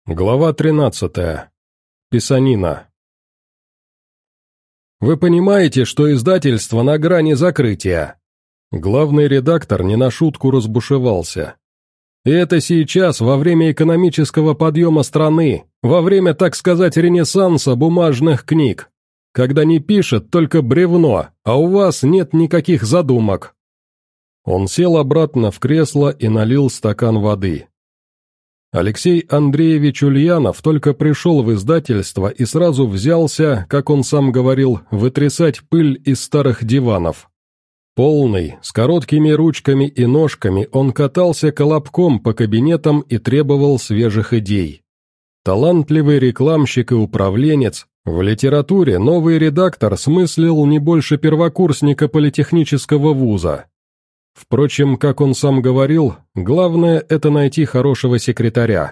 Глава 13. Писанина. Вы понимаете, что издательство на грани закрытия? Главный редактор не на шутку разбушевался. И это сейчас, во время экономического подъема страны, во время, так сказать, ренессанса бумажных книг, когда не пишет только бревно, а у вас нет никаких задумок. Он сел обратно в кресло и налил стакан воды. Алексей Андреевич Ульянов только пришел в издательство и сразу взялся, как он сам говорил, вытрясать пыль из старых диванов. Полный, с короткими ручками и ножками, он катался колобком по кабинетам и требовал свежих идей. Талантливый рекламщик и управленец, в литературе новый редактор смыслил не больше первокурсника политехнического вуза. Впрочем, как он сам говорил, главное – это найти хорошего секретаря.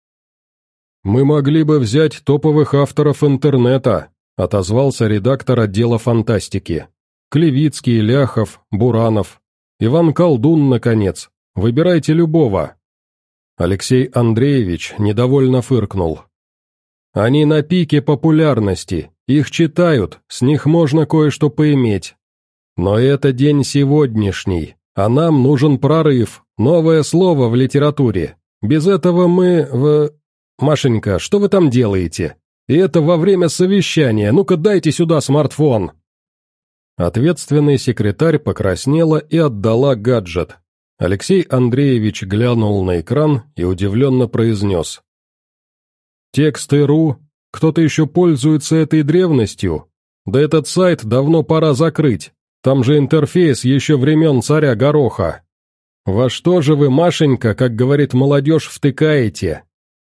«Мы могли бы взять топовых авторов интернета», – отозвался редактор отдела фантастики. «Клевицкий, Ляхов, Буранов. Иван Колдун, наконец. Выбирайте любого». Алексей Андреевич недовольно фыркнул. «Они на пике популярности, их читают, с них можно кое-что поиметь. Но это день сегодняшний. А нам нужен прорыв, новое слово в литературе. Без этого мы. Машенька, что вы там делаете? И это во время совещания, ну-ка дайте сюда смартфон». Ответственный секретарь покраснела и отдала гаджет. Алексей Андреевич глянул на экран и удивленно произнес. «Тексты.ру? Кто-то еще пользуется этой древностью? Да этот сайт давно пора закрыть. Там же интерфейс еще времен царя Гороха. Во что же вы, Машенька, как говорит молодежь, втыкаете?»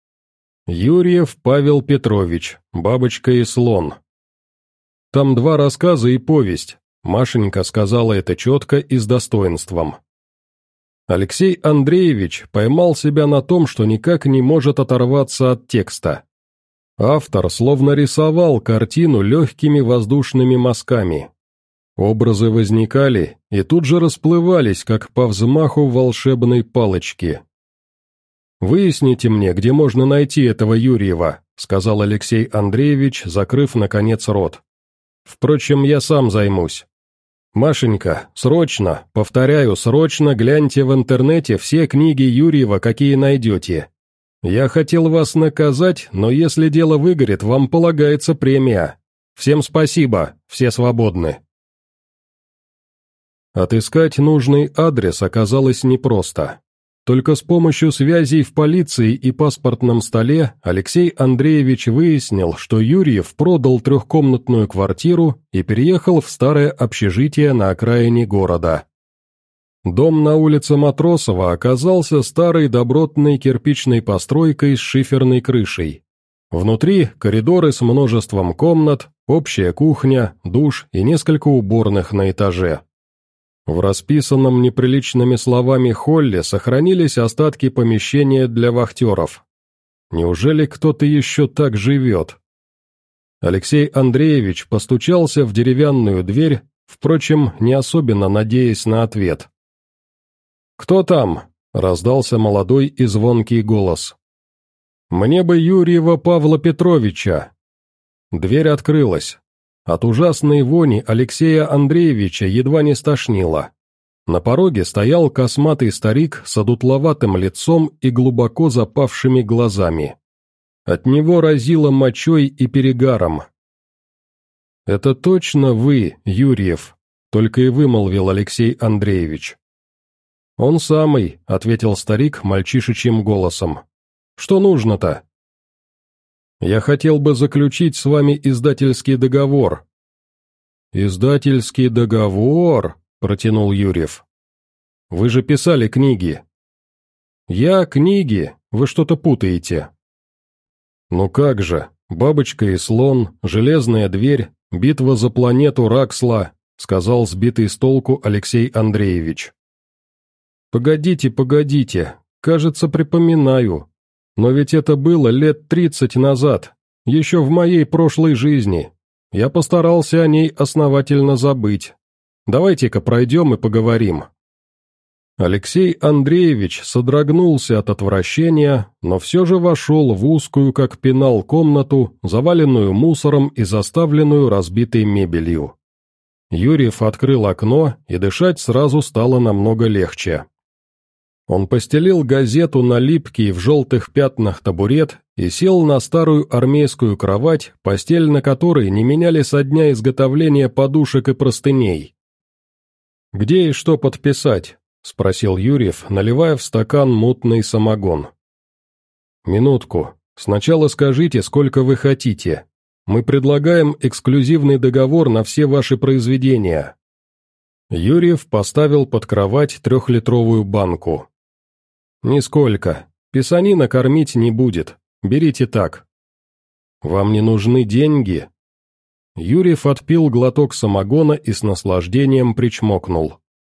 Юрьев Павел Петрович, «Бабочка и слон». Там 2 рассказа и повесть. Машенька сказала это четко и с достоинством. Алексей Андреевич поймал себя на том, что никак не может оторваться от текста. Автор словно рисовал картину легкими воздушными мазками. Образы возникали и тут же расплывались, как по взмаху волшебной палочки. «Выясните мне, где можно найти этого Юрьева», — сказал Алексей Андреевич, закрыв, наконец, рот. «Впрочем, я сам займусь. Машенька, срочно, повторяю, срочно гляньте в интернете все книги Юрьева, какие найдете. Я хотел вас наказать, но если дело выгорит, вам полагается премия. Всем спасибо, все свободны». Отыскать нужный адрес оказалось непросто. Только с помощью связей в полиции и паспортном столе Алексей Андреевич выяснил, что Юрьев продал 3-комнатную квартиру и переехал в старое общежитие на окраине города. Дом на улице Матросова оказался старой добротной кирпичной постройкой с шиферной крышей. Внутри коридоры с множеством комнат, общая кухня, душ и несколько уборных на этаже. В расписанном неприличными словами холле сохранились остатки помещения для вахтеров. Неужели кто-то еще так живет? Алексей Андреевич постучался в деревянную дверь, впрочем, не особенно надеясь на ответ. «Кто там?» — раздался молодой и звонкий голос. «Мне бы Юрьева Павла Петровича». Дверь открылась. От ужасной вони Алексея Андреевича едва не стошнило. На пороге стоял косматый старик с одутловатым лицом и глубоко запавшими глазами. От него разило мочой и перегаром. «Это точно вы, Юрьев?» — только и вымолвил Алексей Андреевич. «Он самый», — ответил старик мальчишечьим голосом. «Что нужно-то?» «Я хотел бы заключить с вами издательский договор». «Издательский договор?» — протянул Юрьев. «Вы же писали книги». «Я книги? Вы что-то путаете». «Ну как же, «Бабочка и слон», «Железная дверь», «Битва за планету Раксла», — сказал сбитый с толку Алексей Андреевич. «Погодите, кажется, припоминаю. Но ведь это было лет 30 назад, еще в моей прошлой жизни. Я постарался о ней основательно забыть. Давайте-ка пройдем и поговорим». Алексей Андреевич содрогнулся от отвращения, но все же вошел в узкую, как пенал, комнату, заваленную мусором и заставленную разбитой мебелью. Юрьев открыл окно, и дышать сразу стало намного легче. Он постелил газету на липкий в желтых пятнах табурет и сел на старую армейскую кровать, постель на которой не меняли со дня изготовления подушек и простыней. «Где и что подписать?» — спросил Юрьев, наливая в стакан мутный самогон. «Минутку. Сначала скажите, сколько вы хотите. Мы предлагаем эксклюзивный договор на все ваши произведения». Юрьев поставил под кровать 3-литровую банку. «Нисколько. Писанина кормить не будет. Берите так». «Вам не нужны деньги?» Юрьев отпил глоток самогона и с наслаждением причмокнул.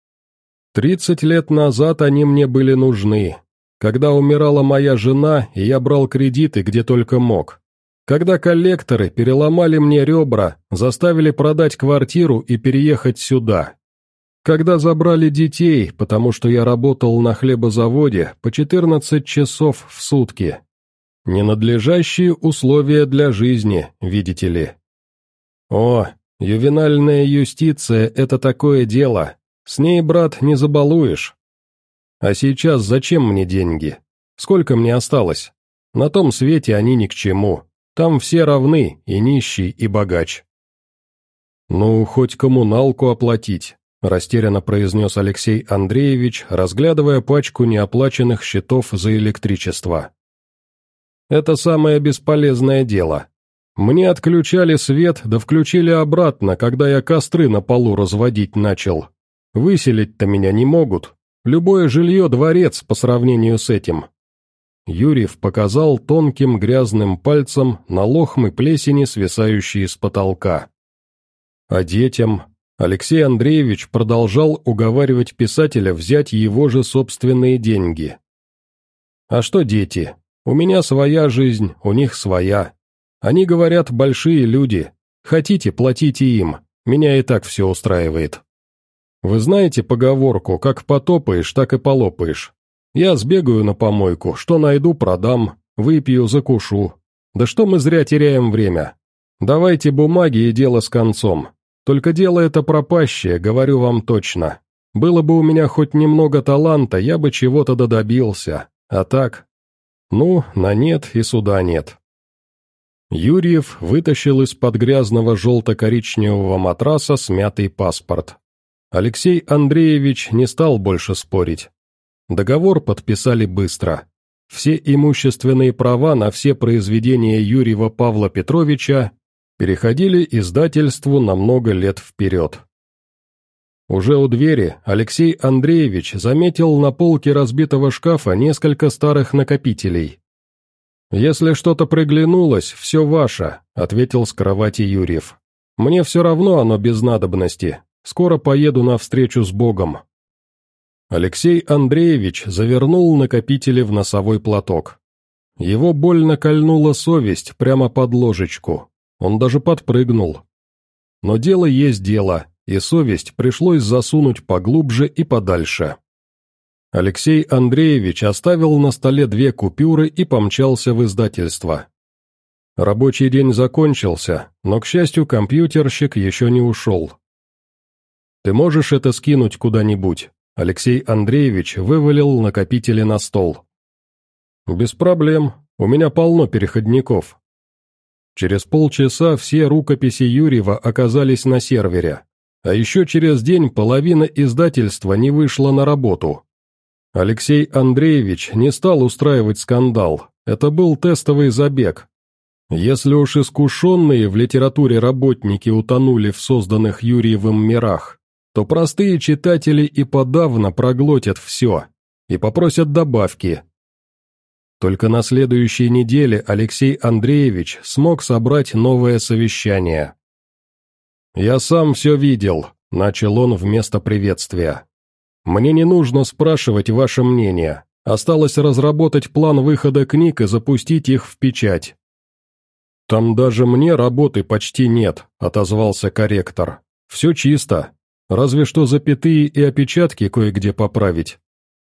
30 лет назад они мне были нужны, когда умирала моя жена, и я брал кредиты где только мог. Когда коллекторы переломали мне ребра, заставили продать квартиру и переехать сюда. Когда забрали детей, потому что я работал на хлебозаводе по 14 часов в сутки. Ненадлежащие условия для жизни, видите ли. О, ювенальная юстиция – это такое дело. С ней, брат, не забалуешь. А сейчас зачем мне деньги? Сколько мне осталось? На том свете они ни к чему. Там все равны, и нищий, и богач. Ну, хоть коммуналку оплатить, растерянно произнес Алексей Андреевич, разглядывая пачку неоплаченных счетов за электричество. Это самое бесполезное дело. Мне отключали свет, да включили обратно, когда я костры на полу разводить начал. Выселить-то меня не могут. Любое жилье – дворец по сравнению с этим. Юрьев показал тонким грязным пальцем на лохмы плесени, свисающие с потолка. А детям? Алексей Андреевич продолжал уговаривать писателя взять его же собственные деньги. А что дети? У меня своя жизнь, у них своя. Они, говорят, большие люди. Хотите, платите им. Меня и так все устраивает. Вы знаете поговорку, как потопаешь, так и полопаешь. Я сбегаю на помойку, что найду, продам, выпью, закушу. Да что мы зря теряем время? Давайте бумаги и дело с концом. Только дело это пропащее, говорю вам точно. Было бы у меня хоть немного таланта, я бы чего-то добился. А так? Ну, на нет и суда нет. Юрьев вытащил из-под грязного желто-коричневого матраса смятый паспорт. Алексей Андреевич не стал больше спорить. Договор подписали быстро. Все имущественные права на все произведения Юрьева Павла Петровича переходили издательству на много лет вперед. Уже у двери Алексей Андреевич заметил на полке разбитого шкафа несколько старых накопителей. «Если что-то приглянулось, все ваше», — ответил с кровати Юрьев. «Мне все равно оно без надобности. Скоро поеду навстречу с Богом». Алексей Андреевич завернул накопители в носовой платок. Его больно кольнула совесть прямо под ложечку. Он даже подпрыгнул. Но дело есть дело, и совесть пришлось засунуть поглубже и подальше. Алексей Андреевич оставил на столе 2 купюры и помчался в издательство. Рабочий день закончился, но, к счастью, компьютерщик еще не ушел. «Ты можешь это скинуть куда-нибудь?» Алексей Андреевич вывалил накопители на стол. «Без проблем, у меня полно переходников». Через полчаса все рукописи Юрьева оказались на сервере, а еще через день половина издательства не вышла на работу. Алексей Андреевич не стал устраивать скандал, это был тестовый забег. Если уж искушенные в литературе работники утонули в созданных Юрьевым мирах, то простые читатели и подавно проглотят все и попросят добавки. Только на следующей неделе Алексей Андреевич смог собрать новое совещание. «Я сам все видел», — начал он вместо приветствия. «Мне не нужно спрашивать ваше мнение, осталось разработать план выхода книг и запустить их в печать». «Там даже мне работы почти нет», — отозвался корректор. «Все чисто. Разве что запятые и опечатки кое-где поправить.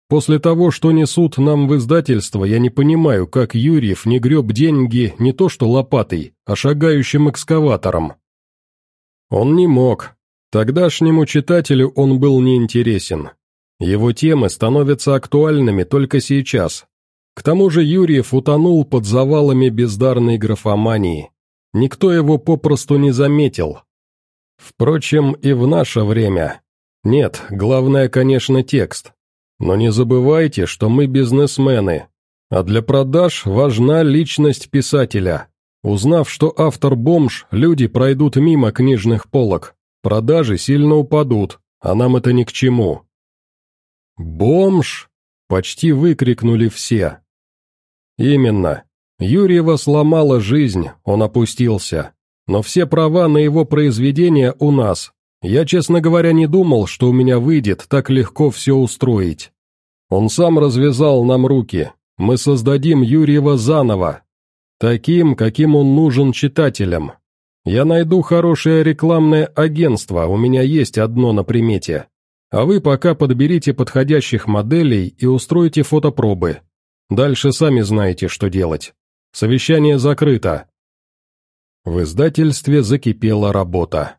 После того, что несут нам в издательство, я не понимаю, как Юрьев не греб деньги не то что лопатой, а шагающим экскаватором. Он не мог. Тогдашнему читателю он был неинтересен. Его темы становятся актуальными только сейчас. К тому же Юрьев утонул под завалами бездарной графомании. Никто его попросту не заметил. Впрочем, и в наше время. Нет, главное, конечно, текст. Но не забывайте, что мы бизнесмены, а для продаж важна личность писателя. Узнав, что автор бомж, люди пройдут мимо книжных полок, продажи сильно упадут, а нам это ни к чему. «Бомж!» — почти выкрикнули все. Именно. Юрьева сломала жизнь, он опустился. Но все права на его произведения у нас. Я, честно говоря, не думал, что у меня выйдет так легко все устроить. Он сам развязал нам руки. Мы создадим Юрьева заново. Таким, каким он нужен читателям. Я найду хорошее рекламное агентство, у меня есть одно на примете. А вы пока подберите подходящих моделей и устройте фотопробы. Дальше сами знаете, что делать. Совещание закрыто. В издательстве закипела работа.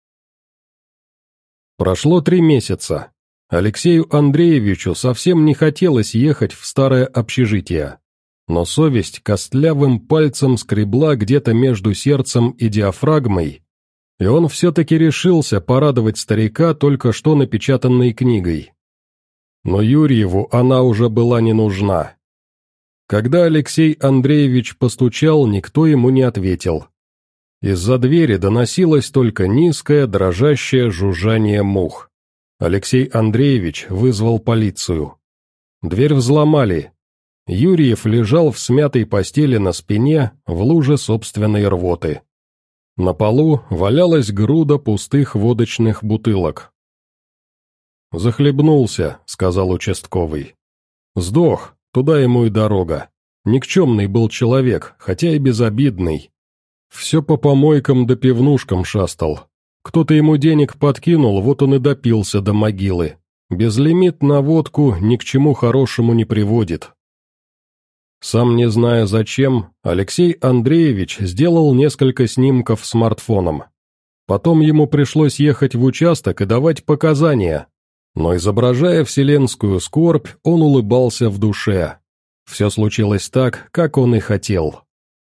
Прошло 3 месяца. Алексею Андреевичу совсем не хотелось ехать в старое общежитие. Но совесть костлявым пальцем скребла где-то между сердцем и диафрагмой, и он все-таки решился порадовать старика только что напечатанной книгой. Но Юрьеву она уже была не нужна. Когда Алексей Андреевич постучал, никто ему не ответил. Из-за двери доносилось только низкое, дрожащее жужжание мух. Алексей Андреевич вызвал полицию. Дверь взломали. Юрьев лежал в смятой постели на спине, в луже собственной рвоты. На полу валялась груда пустых водочных бутылок. «Захлебнулся», — сказал участковый. «Сдох, туда ему и дорога. Никчемный был человек, хотя и безобидный. Все по помойкам да пивнушкам шастал. Кто-то ему денег подкинул, вот он и допился до могилы. Безлимит на водку ни к чему хорошему не приводит». Сам не зная зачем, Алексей Андреевич сделал несколько снимков смартфоном. Потом ему пришлось ехать в участок и давать показания. Но изображая вселенскую скорбь, он улыбался в душе. Все случилось так, как он и хотел.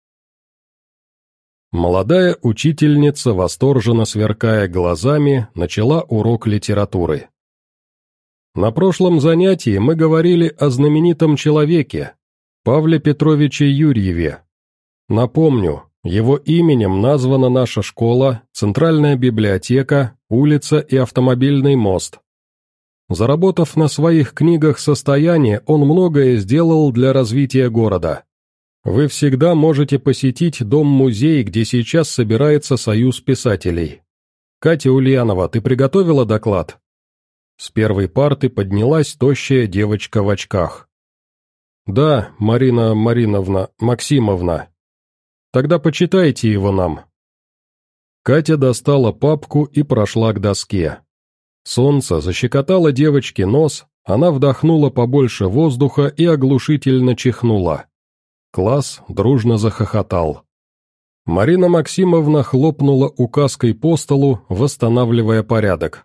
Молодая учительница, восторженно сверкая глазами, начала урок литературы. На прошлом занятии мы говорили о знаменитом человеке, Павле Петровиче Юрьеве. Напомню, его именем названа наша школа, центральная библиотека, улица и автомобильный мост. Заработав на своих книгах состояние, он многое сделал для развития города. Вы всегда можете посетить дом-музей, где сейчас собирается союз писателей. Катя Ульянова, ты приготовила доклад? С первой парты поднялась тощая девочка в очках. «Да, Марина Максимовна. Тогда почитайте его нам». Катя достала папку и прошла к доске. Солнце защекотало девочке нос, она вдохнула побольше воздуха и оглушительно чихнула. Класс дружно захохотал. Марина Максимовна хлопнула указкой по столу, восстанавливая порядок.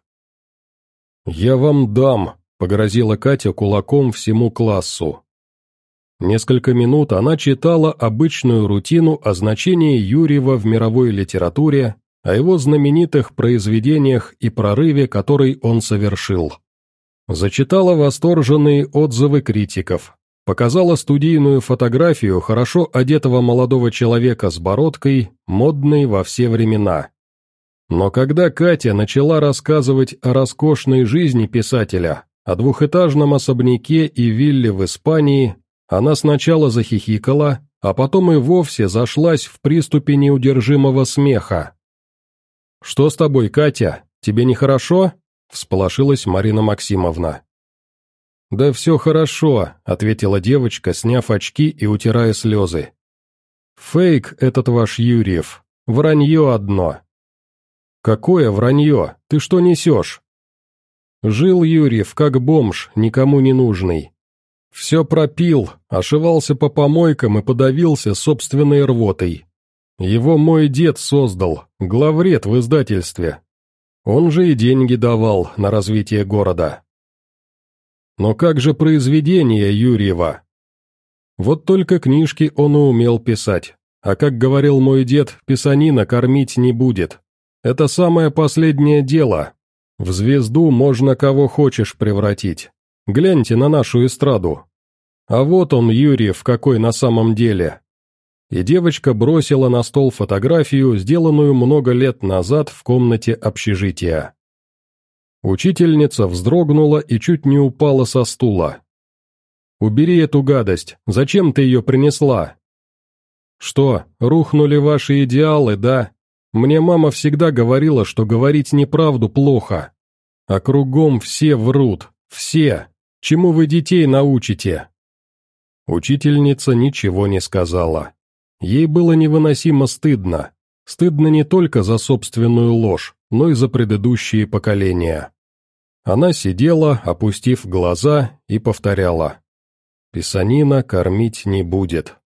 «Я вам дам», — погрозила Катя кулаком всему классу. Несколько минут она читала обычную рутину о значении Юрьева в мировой литературе, о его знаменитых произведениях и прорыве, который он совершил. Зачитала восторженные отзывы критиков, показала студийную фотографию хорошо одетого молодого человека с бородкой, модной во все времена. Но когда Катя начала рассказывать о роскошной жизни писателя, о двухэтажном особняке и вилле в Испании, она сначала захихикала, а потом и вовсе зашлась в приступе неудержимого смеха. «Что с тобой, Катя? Тебе нехорошо?» — всполошилась Марина Максимовна. «Да все хорошо», — ответила девочка, сняв очки и утирая слезы. «Фейк этот ваш Юрьев, вранье одно». «Какое вранье? Ты что несешь?» Жил Юрьев как бомж, никому не нужный. Все пропил, ошивался по помойкам и подавился собственной рвотой. Его мой дед создал, главред в издательстве. Он же и деньги давал на развитие города. Но как же произведения Юрьева? Вот только книжки он и умел писать, а как говорил мой дед, писанина кормить не будет. Это самое последнее дело. В звезду можно кого хочешь превратить. Гляньте на нашу эстраду. А вот он, Юрьев, какой на самом деле. И девочка бросила на стол фотографию, сделанную много лет назад в комнате общежития. Учительница вздрогнула и чуть не упала со стула. «Убери эту гадость, зачем ты ее принесла?» «Что, рухнули ваши идеалы, да? Мне мама всегда говорила, что говорить неправду плохо. А кругом все врут, все. Чему вы детей научите?» Учительница ничего не сказала. Ей было невыносимо стыдно. Стыдно не только за собственную ложь, но и за предыдущие поколения. Она сидела, опустив глаза, и повторяла: «Писанина кормить не будет».